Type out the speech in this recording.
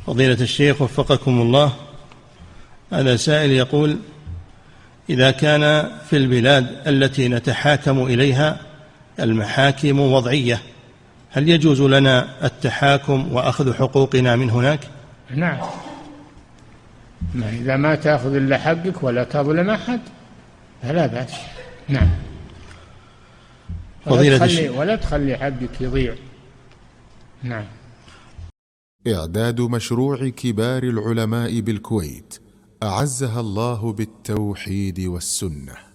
فضيلة الشيخ وفقكم الله، هذا سائل يقول: إذا كان في البلاد التي نتحاكم إليها المحاكم وضعية، هل يجوز لنا التحاكم وأخذ حقوقنا من هناك؟ نعم، ما إذا ما تأخذ إلا حقك ولا تظلم أحد فلا بأس. نعم، ولا تخلي حقك يضيع. نعم. إعداد مشروع كبار العلماء بالكويت أعزها الله بالتوحيد والسنة.